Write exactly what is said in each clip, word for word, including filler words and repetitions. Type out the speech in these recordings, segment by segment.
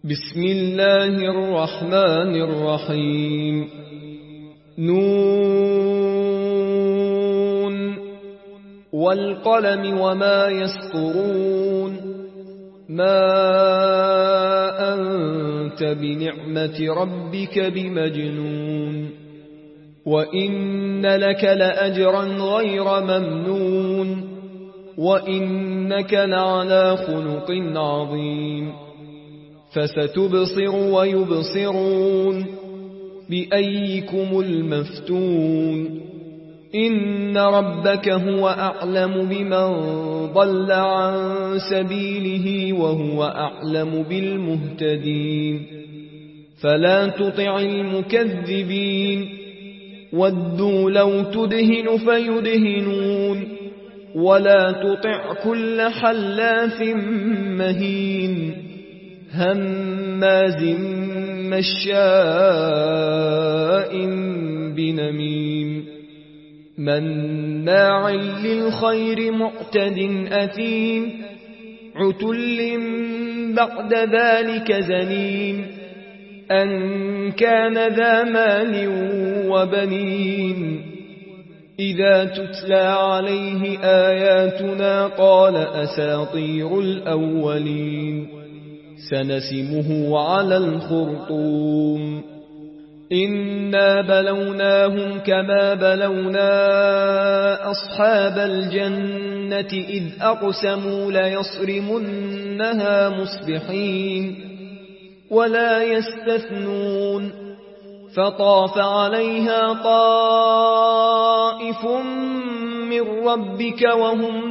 بسم الله الرحمن الرحيم. نون والقلم وما يسطرون. ما أنت بنعمة ربك بمجنون. وإن لك لأجرا غير ممنون. وإنك لعلى خلق عظيم. فستبصر ويبصرون بأيكم المفتون. إن ربك هو أعلم بمن ضل عن سبيله وهو أعلم بالمهتدين. فلا تطع المكذبين. ودوا لو تدهن فيدهنون. ولا تطع كل حلاف مهين هماز مشاء بنميم مناع للخير معتد أثيم عتل بعد ذلك زنيم أن كان ذا مال وبنين. إذا تتلى عليه آياتنا قال أساطير الأولين. سنسمه على الخرطوم. إنا بلوناهم كما بلونا أصحاب الجنة إذ أقسموا ليصرمنها مصبحين ولا يستثنون. فطاف عليها طائف من ربك وهم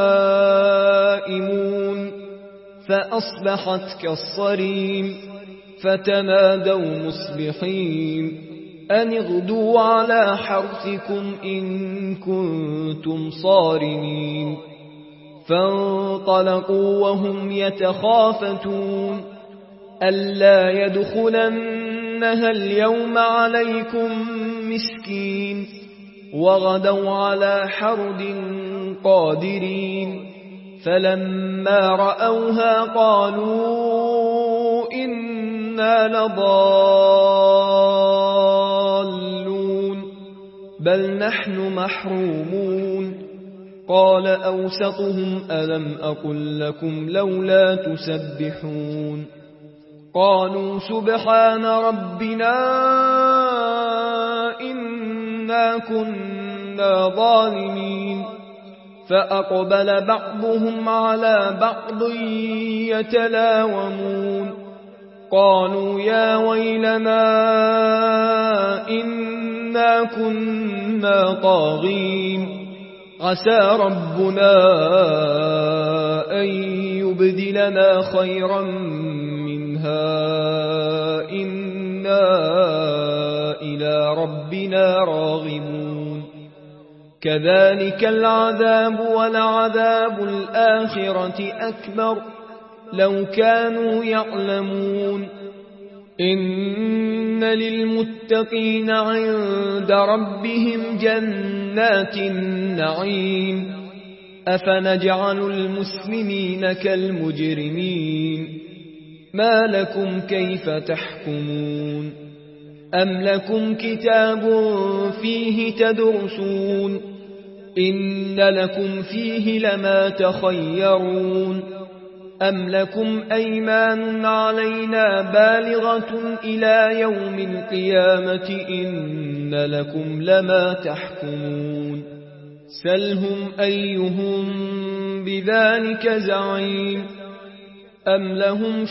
نائمون فأصبحت كالصريم. فتنادوا مصبحين أن اغدوا على حرثكم إن كنتم صارمين. فانطلقوا وهم يتخافتون ألا يدخلنها اليوم عليكم مسكين. وغدوا على حرد قادرين. فلما رأوها قالوا إنا لضالون بل نحن محرومون. قال أوسطهم ألم أقل لكم لولا تسبحون. قالوا سبحان ربنا إنا كنا ظالمين. فأقبل بعضهم على بعض يتلاومون. قالوا يا ويلنا إنا كنا طاغين. عسى ربنا أن يبدلنا خيرا منها إنا إلى ربنا راغبون. كذلك العذاب ولعذاب الآخرة أكبر لو كانوا يعلمون. إن للمتقين عند ربهم جنات النعيم. أفنجعل المسلمين كالمجرمين. ما لكم كيف تحكمون. أم لكم كتاب فيه تدرسون. إن لكم فيه لما تخيرون. أم لكم أيمان علينا بالغة إلى يوم القيامة إن لكم لما تحكمون. سلهم أيهم بذلك زعيم. أم لهم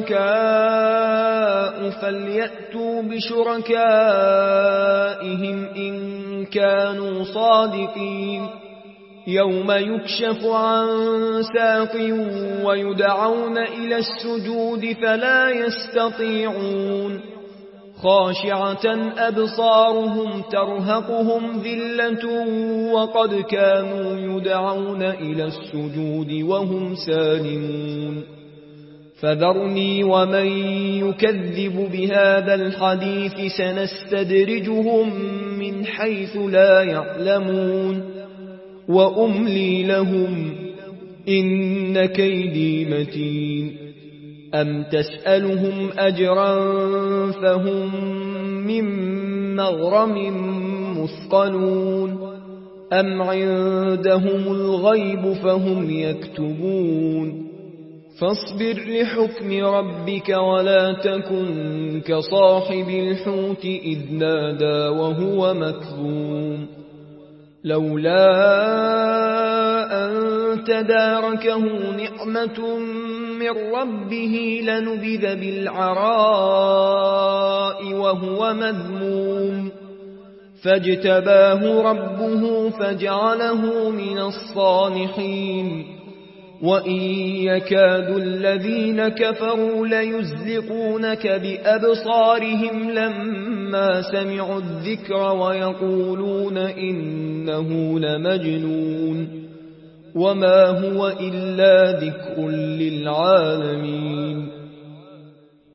شركاء فليأتوا بشركائهم إن كانوا صادقين. يوم يكشف عن ساق ويدعون إلى السجود فلا يستطيعون. خاشعة أبصارهم ترهقهم ذلة وقد كانوا يدعون إلى السجود وهم سالمون. فذرني ومن يكذب بهذا الحديث سنستدرجهم من حيث لا يعلمون. وأملي لهم إن كيدي متين أم تسألهم أجرا فهم من مغرم مثقلون أم عندهم الغيب فهم يكتبون فاصبر لحكم ربك ولا تكن كصاحب الحوت إذ نادى وهو مكظوم لولا أن تداركه نعمة من ربه لنبذ بالعراء وهو مذموم فاجتباه ربه فجعله من الصالحين وإن يكاد الذين كفروا ليزلقونك بأبصارهم لما سمعوا الذكر ويقولون إنه لمجنون وما هو إلا ذكر للعالمين